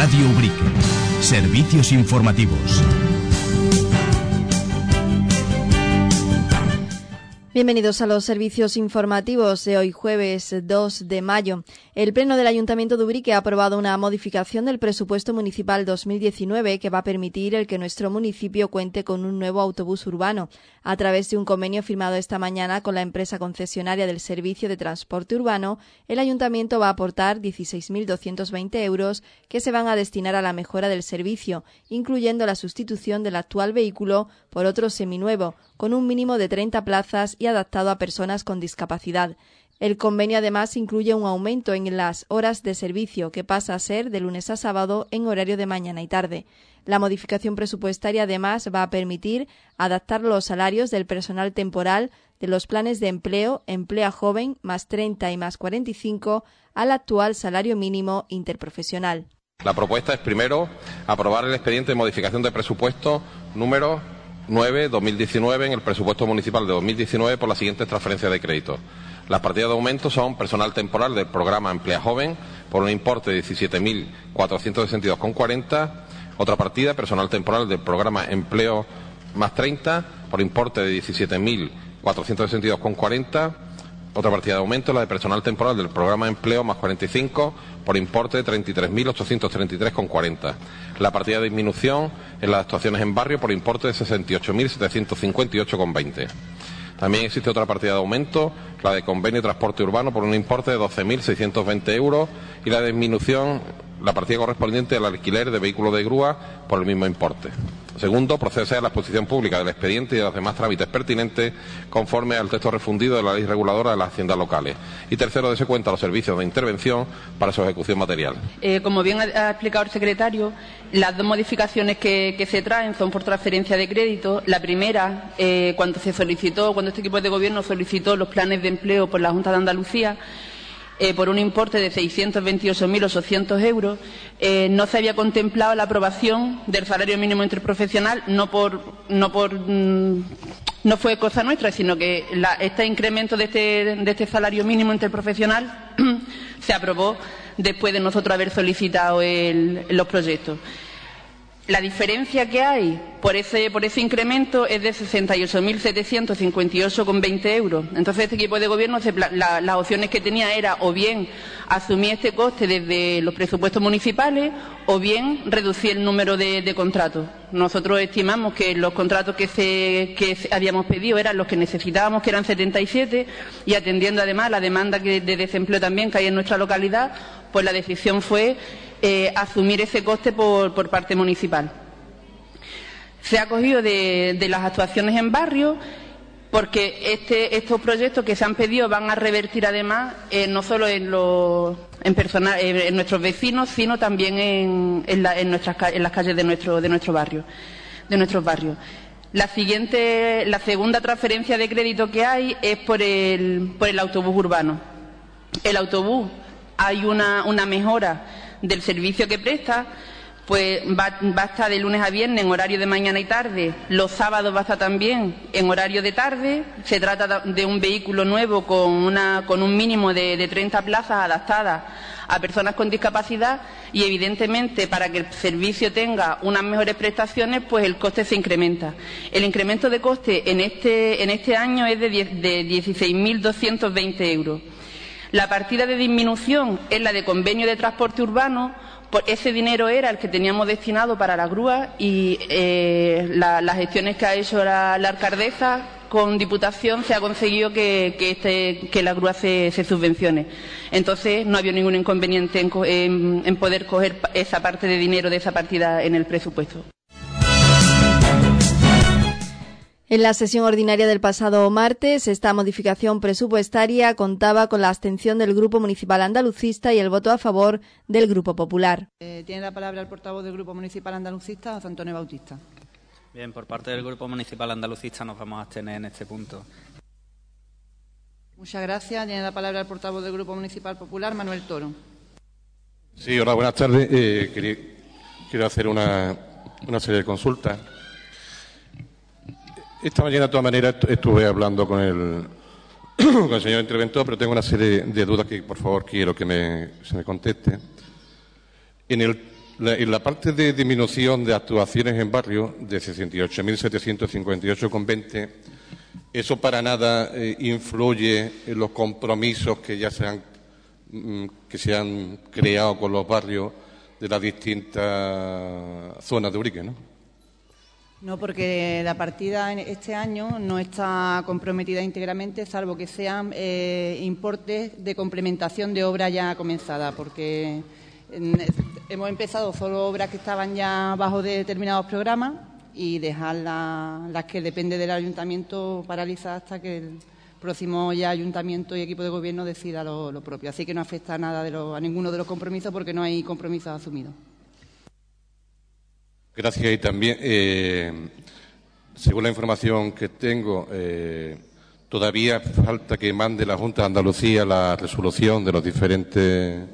Radio Ubrique. Servicios informativos. Bienvenidos a los servicios informativos de hoy jueves 2 de mayo. El Pleno del Ayuntamiento de Ubrique ha aprobado una modificación del presupuesto municipal 2019 que va a permitir el que nuestro municipio cuente con un nuevo autobús urbano. A través de un convenio firmado esta mañana con la empresa concesionaria del servicio de transporte urbano, el Ayuntamiento va a aportar 16.220 euros que se van a destinar a la mejora del servicio, incluyendo la sustitución del actual vehículo por otro seminuevo, con un mínimo de 30 plazas y adaptado a personas con discapacidad. El convenio además incluye un aumento en las horas de servicio, que pasa a ser de lunes a sábado en horario de mañana y tarde. La modificación presupuestaria además va a permitir adaptar los salarios del personal temporal de los planes de empleo, Emplea Joven, más 30 y más 45, al actual salario mínimo interprofesional. La propuesta es, primero, aprobar el expediente de modificación de presupuesto número 9/2019 en el presupuesto municipal de 2019 por las siguientes transferencias de crédito. Las partidas de aumento son personal temporal del programa Emplea Joven por un importe de 17.462,40. Otra partida, personal temporal del programa Empleo más 30 por importe de 17.462,40. Otra partida de aumento, la de personal temporal del programa Empleo más 45 por importe de 33.833,40. La partida de disminución en las actuaciones en barrio por importe de 68.758,20. También existe otra partida de aumento, la de convenio de transporte urbano por un importe de 12.620 euros y la de disminución, la partida correspondiente al alquiler de vehículos de grúa por el mismo importe. Segundo, procede a la exposición pública del expediente y de los demás trámites pertinentes conforme al texto refundido de la ley reguladora de las haciendas locales. Y tercero, dése cuenta los servicios de intervención para su ejecución material. Como bien ha explicado el secretario, las dos modificaciones que se traen son por transferencia de crédito. La primera, cuando este equipo de gobierno solicitó los planes de empleo por la Junta de Andalucía, por un importe de 628.800 euros, no se había contemplado la aprobación del salario mínimo interprofesional, no fue cosa nuestra, sino que este incremento de este salario mínimo interprofesional se aprobó después de nosotros haber solicitado los proyectos. La diferencia que hay por ese incremento es de 68.758,20 euros. Entonces, este equipo de gobierno, las opciones que tenía era o bien asumir este coste desde los presupuestos municipales o bien reducir el número de contratos. Nosotros estimamos que los contratos que habíamos pedido eran los que necesitábamos, que eran 77, y atendiendo además la demanda de desempleo también que hay en nuestra localidad, pues la decisión fue asumir ese coste por parte municipal. Se ha cogido de las actuaciones en barrio porque estos proyectos que se han pedido van a revertir además no solo en nuestros vecinos, sino también en las calles de nuestros barrios. La segunda transferencia de crédito que hay es por el autobús urbano. El autobús, hay una mejora del servicio que presta, pues va a estar de lunes a viernes en horario de mañana y tarde, los sábados va a estar también en horario de tarde. Se trata de un vehículo nuevo con un mínimo de 30 plazas adaptadas a personas con discapacidad y, evidentemente, para que el servicio tenga unas mejores prestaciones, pues el coste se incrementa. El incremento de coste en este año es de 16.220 euros. La partida de disminución es la de convenio de transporte urbano. Ese dinero era el que teníamos destinado para la grúa y las gestiones que ha hecho la alcaldesa con Diputación se ha conseguido que la grúa se subvencione. Entonces no había ningún inconveniente en poder coger esa parte de dinero de esa partida en el presupuesto. En la sesión ordinaria del pasado martes, esta modificación presupuestaria contaba con la abstención del Grupo Municipal Andalucista y el voto a favor del Grupo Popular. Tiene la palabra el portavoz del Grupo Municipal Andalucista, José Antonio Bautista. Bien, por parte del Grupo Municipal Andalucista nos vamos a abstener en este punto. Muchas gracias. Tiene la palabra el portavoz del Grupo Municipal Popular, Manuel Toro. Sí, hola, buenas tardes. Quiero hacer una serie de consultas. Esta mañana, de todas maneras, estuve hablando con el señor interventor, pero tengo una serie de dudas que, por favor, quiero que se me conteste. En el En la parte de disminución de actuaciones en barrio, de 68.758,20, eso para nada influye en los compromisos que ya se han creado con los barrios de las distintas zonas de Ubrique, ¿no? No, porque la partida en este año no está comprometida íntegramente, salvo que sean importes de complementación de obra ya comenzada, porque hemos empezado solo obras que estaban ya bajo determinados programas y dejar las que depende del ayuntamiento paralizadas hasta que el próximo ya ayuntamiento y equipo de gobierno decida lo propio. Así que no afecta nada a ninguno de los compromisos porque no hay compromisos asumidos. Gracias. Y también, según la información que tengo, todavía falta que mande la Junta de Andalucía la resolución de los diferentes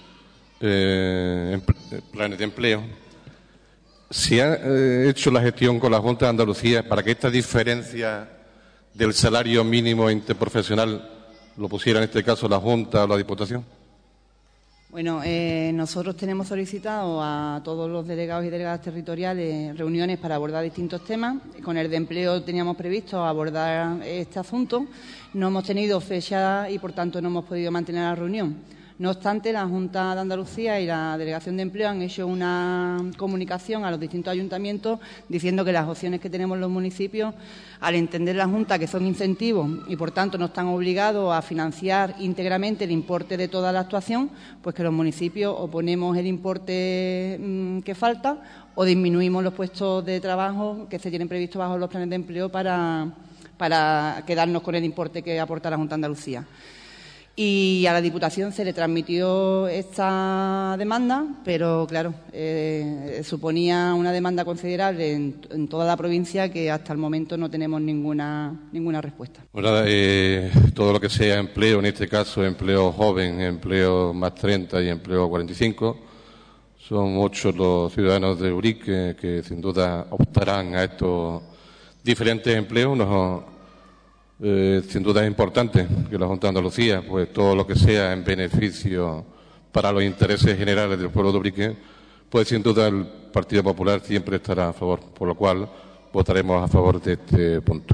planes de empleo. ¿Se ha hecho la gestión con la Junta de Andalucía para que esta diferencia del salario mínimo interprofesional lo pusiera en este caso la Junta o la Diputación? Bueno, nosotros tenemos solicitado a todos los delegados y delegadas territoriales reuniones para abordar distintos temas. Con el de empleo teníamos previsto abordar este asunto. No hemos tenido fecha y, por tanto, no hemos podido mantener la reunión. No obstante, la Junta de Andalucía y la Delegación de Empleo han hecho una comunicación a los distintos ayuntamientos diciendo que las opciones que tenemos los municipios, al entender la Junta que son incentivos y, por tanto, no están obligados a financiar íntegramente el importe de toda la actuación, pues que los municipios o ponemos el importe que falta o disminuimos los puestos de trabajo que se tienen previstos bajo los planes de empleo para quedarnos con el importe que aporta la Junta de Andalucía. Y a la Diputación se le transmitió esta demanda, pero, claro, suponía una demanda considerable en toda la provincia que hasta el momento no tenemos ninguna respuesta. Bueno, todo lo que sea empleo, en este caso empleo joven, empleo más 30 y empleo 45, son 8 los ciudadanos de Ubrique que sin duda optarán a estos diferentes empleos. Sin duda es importante que la Junta de Andalucía, pues todo lo que sea en beneficio para los intereses generales del pueblo de Ubrique, pues sin duda el Partido Popular siempre estará a favor, por lo cual votaremos a favor de este punto.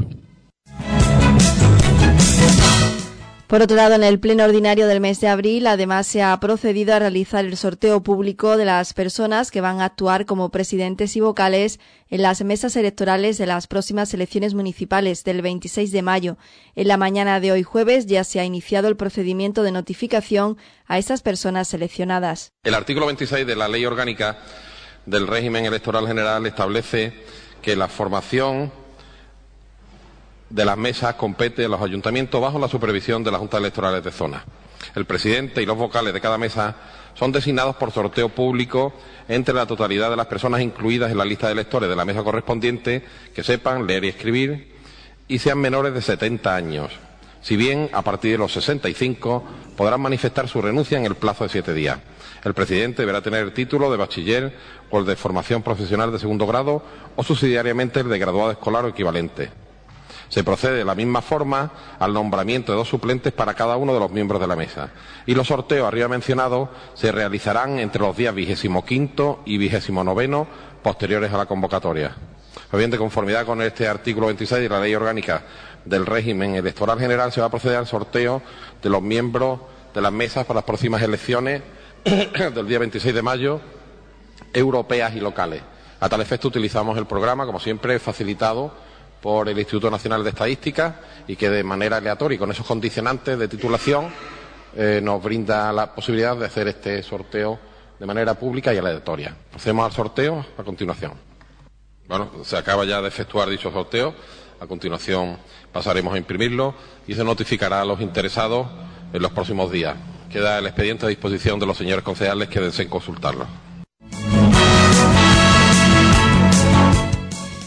Por otro lado, en el pleno ordinario del mes de abril, además, se ha procedido a realizar el sorteo público de las personas que van a actuar como presidentes y vocales en las mesas electorales de las próximas elecciones municipales del 26 de mayo. En la mañana de hoy jueves ya se ha iniciado el procedimiento de notificación a estas personas seleccionadas. El artículo 26 de la Ley Orgánica del Régimen Electoral General establece que la formación de las mesas compete a los ayuntamientos bajo la supervisión de las juntas electorales de zona. El presidente y los vocales de cada mesa son designados por sorteo público entre la totalidad de las personas incluidas en la lista de electores de la mesa correspondiente que sepan leer y escribir y sean menores de 70 años. Si bien, a partir de los 65, podrán manifestar su renuncia en el plazo de 7 días. El presidente deberá tener el título de bachiller o el de formación profesional de segundo grado o subsidiariamente el de graduado escolar o equivalente. Se procede de la misma forma al nombramiento de 2 suplentes para cada uno de los miembros de la mesa. Y los sorteos arriba mencionados se realizarán entre los días 25º y 29º posteriores a la convocatoria. Pues bien, de conformidad con este artículo 26 de la Ley Orgánica del Régimen Electoral General, se va a proceder al sorteo de los miembros de las mesas para las próximas elecciones del día 26 de mayo, europeas y locales. A tal efecto utilizamos el programa, como siempre, facilitado por el Instituto Nacional de Estadística y que de manera aleatoria y con esos condicionantes de titulación nos brinda la posibilidad de hacer este sorteo de manera pública y aleatoria. Procedemos al sorteo a continuación. Bueno, se acaba ya de efectuar dicho sorteo. A continuación pasaremos a imprimirlo y se notificará a los interesados en los próximos días. Queda el expediente a disposición de los señores concejales que deseen consultarlo.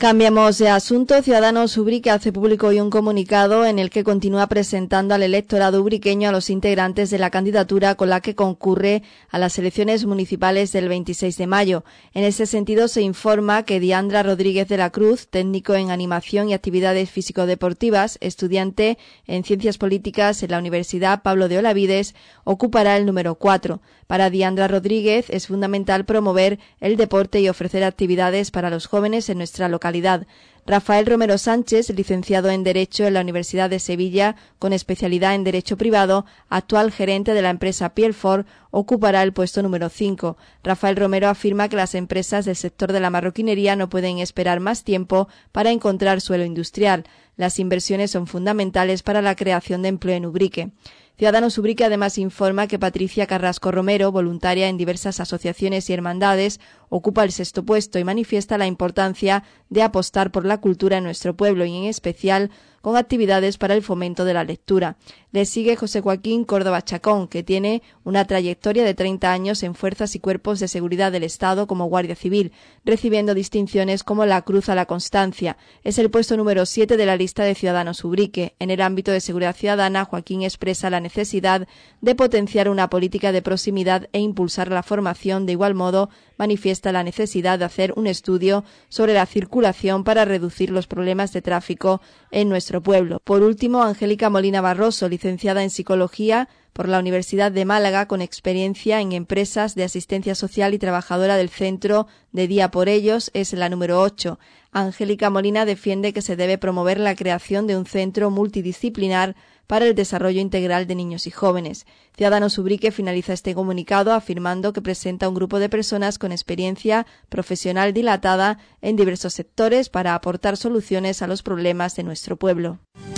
Cambiamos de asunto. Ciudadanos Ubrique hace público hoy un comunicado en el que continúa presentando al electorado ubriqueño a los integrantes de la candidatura con la que concurre a las elecciones municipales del 26 de mayo. En ese sentido, se informa que Diandra Rodríguez de la Cruz, técnico en animación y actividades físico-deportivas, estudiante en Ciencias Políticas en la Universidad Pablo de Olavides, ocupará el número 4. Para Diandra Rodríguez es fundamental promover el deporte y ofrecer actividades para los jóvenes en nuestra localidad. Rafael Romero Sánchez, licenciado en Derecho en la Universidad de Sevilla, con especialidad en Derecho Privado, actual gerente de la empresa Pielfort, ocupará el puesto número 5. Rafael Romero afirma que las empresas del sector de la marroquinería no pueden esperar más tiempo para encontrar suelo industrial. Las inversiones son fundamentales para la creación de empleo en Ubrique. Ciudadanos Ubrique además informa que Patricia Carrasco Romero, voluntaria en diversas asociaciones y hermandades, ocupa el 6º puesto y manifiesta la importancia de apostar por la cultura en nuestro pueblo y en especial con actividades para el fomento de la lectura. Le sigue José Joaquín Córdoba Chacón, que tiene una trayectoria de 30 años en fuerzas y cuerpos de seguridad del Estado como Guardia Civil, recibiendo distinciones como la Cruz a la Constancia. Es el puesto número 7 de la lista de Ciudadanos Ubrique. En el ámbito de seguridad ciudadana, Joaquín expresa la necesidad de potenciar una política de proximidad e impulsar la formación. De igual modo, manifiesta la necesidad de hacer un estudio sobre la circulación para reducir los problemas de tráfico en nuestro pueblo. Por último, Angélica Molina Barroso, licenciada en Psicología por la Universidad de Málaga, con experiencia en empresas de asistencia social y trabajadora del Centro de Día por Ellos, es la número 8. Angélica Molina defiende que se debe promover la creación de un centro multidisciplinar para el desarrollo integral de niños y jóvenes. Ciudadanos Ubrique finaliza este comunicado afirmando que presenta un grupo de personas con experiencia profesional dilatada en diversos sectores para aportar soluciones a los problemas de nuestro pueblo.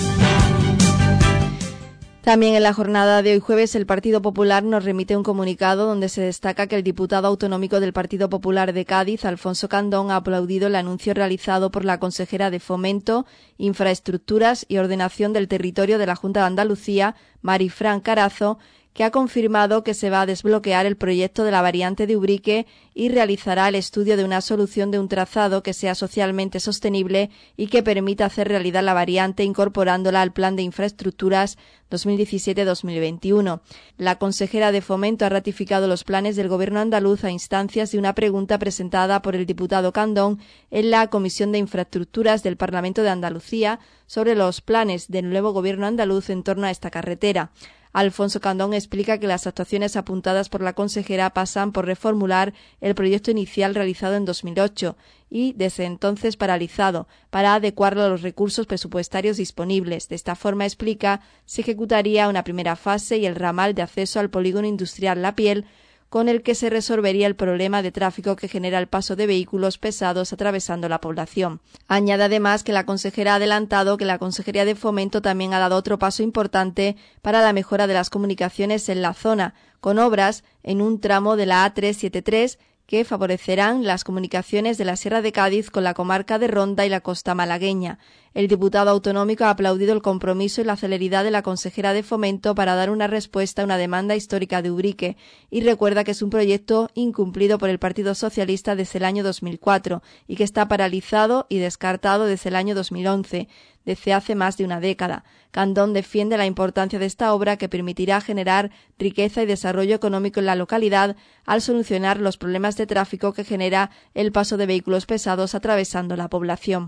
También en la jornada de hoy jueves el Partido Popular nos remite un comunicado donde se destaca que el diputado autonómico del Partido Popular de Cádiz, Alfonso Candón, ha aplaudido el anuncio realizado por la consejera de Fomento, Infraestructuras y Ordenación del Territorio de la Junta de Andalucía, Marifran Carazo, que ha confirmado que se va a desbloquear el proyecto de la variante de Ubrique y realizará el estudio de una solución de un trazado que sea socialmente sostenible y que permita hacer realidad la variante incorporándola al Plan de Infraestructuras 2017-2021. La consejera de Fomento ha ratificado los planes del Gobierno andaluz a instancias de una pregunta presentada por el diputado Candón en la Comisión de Infraestructuras del Parlamento de Andalucía sobre los planes del nuevo Gobierno andaluz en torno a esta carretera. Alfonso Candón explica que las actuaciones apuntadas por la consejera pasan por reformular el proyecto inicial realizado en 2008 y, desde entonces, paralizado, para adecuarlo a los recursos presupuestarios disponibles. De esta forma, explica, se ejecutaría una primera fase y el ramal de acceso al polígono industrial La Piel, con el que se resolvería el problema de tráfico que genera el paso de vehículos pesados atravesando la población. Añade además que la consejera ha adelantado que la Consejería de Fomento también ha dado otro paso importante para la mejora de las comunicaciones en la zona, con obras en un tramo de la A373 que favorecerán las comunicaciones de la Sierra de Cádiz con la comarca de Ronda y la costa malagueña. El diputado autonómico ha aplaudido el compromiso y la celeridad de la consejera de Fomento para dar una respuesta a una demanda histórica de Ubrique y recuerda que es un proyecto incumplido por el Partido Socialista desde el año 2004 y que está paralizado y descartado desde el año 2011, desde hace más de una década. Candón defiende la importancia de esta obra que permitirá generar riqueza y desarrollo económico en la localidad al solucionar los problemas de tráfico que genera el paso de vehículos pesados atravesando la población.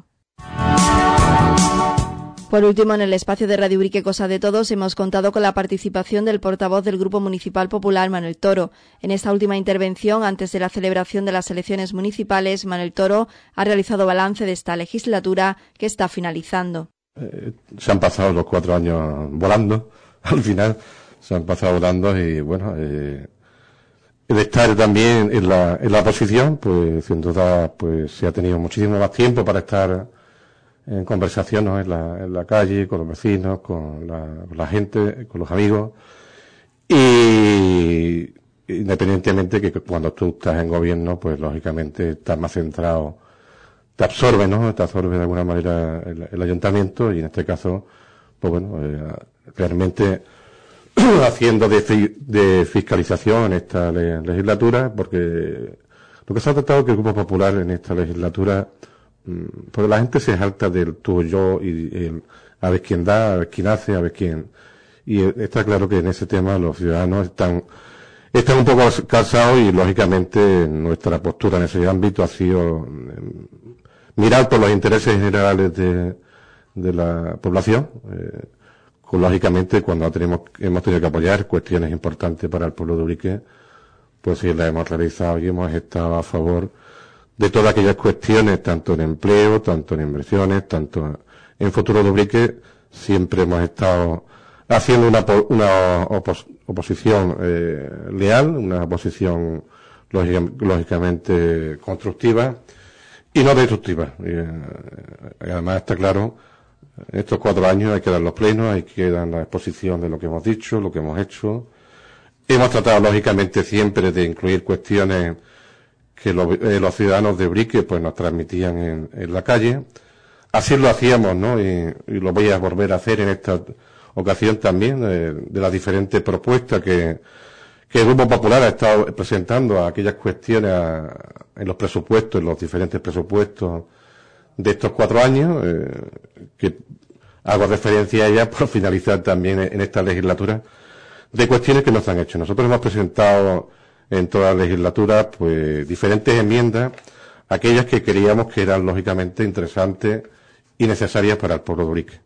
Por último, en el espacio de Radio Ubrique Cosa de Todos hemos contado con la participación del portavoz del Grupo Municipal Popular, Manuel Toro. En esta última intervención, antes de la celebración de las elecciones municipales, Manuel Toro ha realizado balance de esta legislatura que está finalizando. Se han pasado los 4 años volando, al final se han pasado volando y bueno, el estar también en la oposición, pues sin duda pues se ha tenido muchísimo más tiempo para estar en conversaciones en la calle, con los vecinos, con la gente, con los amigos. Y independientemente que cuando tú estás en gobierno, pues lógicamente estás más centrado, te absorbe, ¿no? Te absorbe de alguna manera el ayuntamiento y en este caso, pues bueno, realmente haciendo de fiscalización en esta legislatura, porque lo que se ha tratado es que el Grupo Popular en esta legislatura porque la gente se salta del tú y yo y a ver quién da, a ver quién hace, a ver quién. Y está claro que en ese tema los ciudadanos están un poco cansados y lógicamente nuestra postura en ese ámbito ha sido mirar por los intereses generales de la población. Lógicamente cuando hemos tenido que apoyar cuestiones importantes para el pueblo de Ubrique, pues sí las hemos realizado y hemos estado a favor de todas aquellas cuestiones, tanto en empleo, tanto en inversiones, tanto en futuro de Ubrique. Siempre hemos estado haciendo una oposición leal, una oposición lógicamente constructiva y no destructiva. Además está claro, en estos 4 años hay que dar los plenos, hay que dar la exposición de lo que hemos dicho, lo que hemos hecho. Hemos tratado lógicamente siempre de incluir cuestiones que los ciudadanos de Ubrique pues nos transmitían en la calle. Así lo hacíamos, ¿no? Y lo voy a volver a hacer en esta ocasión también, de las diferentes propuestas que el Grupo Popular ha estado presentando a aquellas cuestiones en los presupuestos, en los diferentes presupuestos de estos 4 años, que hago referencia a ellas por finalizar también en esta legislatura, de cuestiones que nos han hecho. Nosotros hemos presentado en toda la legislatura pues diferentes enmiendas, aquellas que creíamos que eran lógicamente interesantes y necesarias para el pueblo de Ubrique.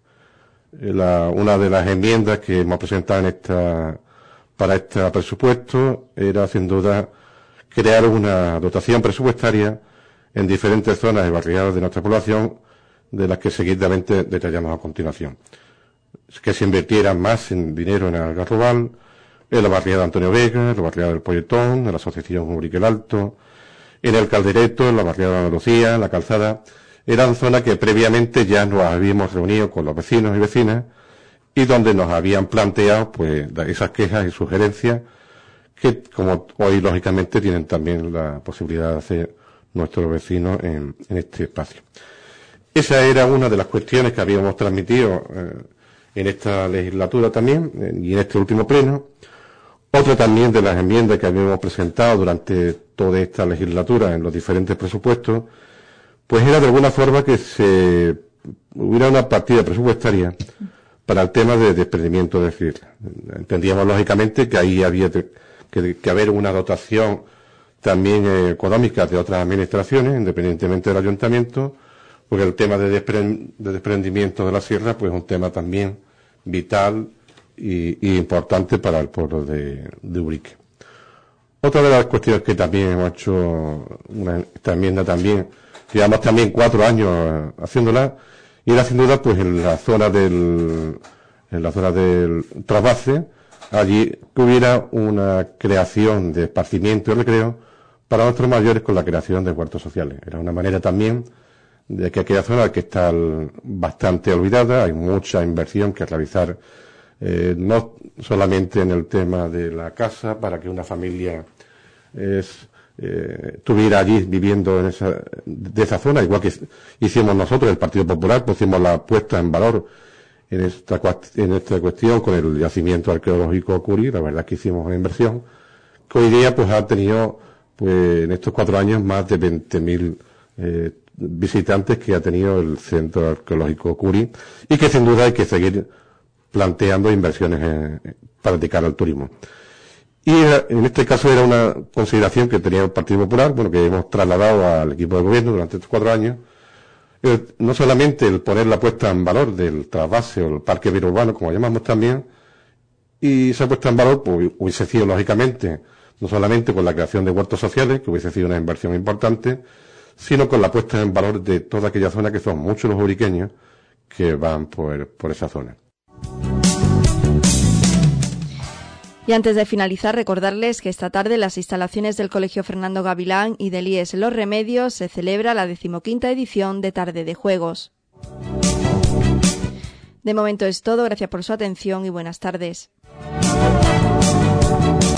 Una de las enmiendas que hemos presentado para este presupuesto era sin duda crear una dotación presupuestaria en diferentes zonas y barriadas de nuestra población, de las que seguidamente detallamos a continuación. Que se invirtieran más en dinero en Algarrobal, en la barriada de Antonio Vega, en la barriada del Polletón, en la asociación Ubrique el Alto, en el Caldereto, en la barriada de Andalucía, en la Calzada. Eran zonas que previamente ya nos habíamos reunido con los vecinos y vecinas y donde nos habían planteado pues esas quejas y sugerencias que, como hoy lógicamente tienen también la posibilidad de hacer nuestros vecinos en este espacio. Esa era una de las cuestiones que habíamos transmitido en esta legislatura también y en este último pleno. Otra también de las enmiendas que habíamos presentado durante toda esta legislatura en los diferentes presupuestos, pues era de alguna forma que hubiera una partida presupuestaria para el tema de desprendimiento de fibra. Entendíamos lógicamente que ahí había que haber una dotación también económica de otras administraciones, independientemente del ayuntamiento, porque el tema de desprendimiento de la sierra pues es un tema también vital y importante para el pueblo de Ubrique. Otra de las cuestiones que también hemos hecho, esta enmienda también, llevamos también 4 años haciéndola, y era sin duda pues en la zona del trasvase, allí que hubiera una creación de esparcimiento y recreo para nuestros mayores con la creación de huertos sociales. Era una manera también de que aquella zona que está bastante olvidada, hay mucha inversión que realizar, no solamente en el tema de la casa, para que una familia estuviera allí viviendo de esa zona, igual que hicimos nosotros, el Partido Popular, pusimos la puesta en valor en esta cuestión con el yacimiento arqueológico Curí. La verdad que hicimos una inversión que hoy día pues ha tenido pues en estos 4 años más de 20.000 visitantes que ha tenido el centro arqueológico Curí, y que sin duda hay que seguir planteando inversiones para dedicar al turismo. Y en este caso era una consideración que tenía el Partido Popular, bueno, que hemos trasladado al equipo de gobierno durante estos 4 años. No solamente el poner la puesta en valor del trasvase o el parque biurbano, como llamamos también, y esa puesta en valor pues hubiese sido lógicamente no solamente con la creación de huertos sociales, que hubiese sido una inversión importante, sino con la puesta en valor de toda aquella zona, que son muchos los ubriqueños que van por esa zona. Y antes de finalizar, recordarles que esta tarde en las instalaciones del Colegio Fernando Gavilán y del IES Los Remedios se celebra la 15ª edición de Tarde de Juegos. De momento es todo, gracias por su atención y buenas tardes.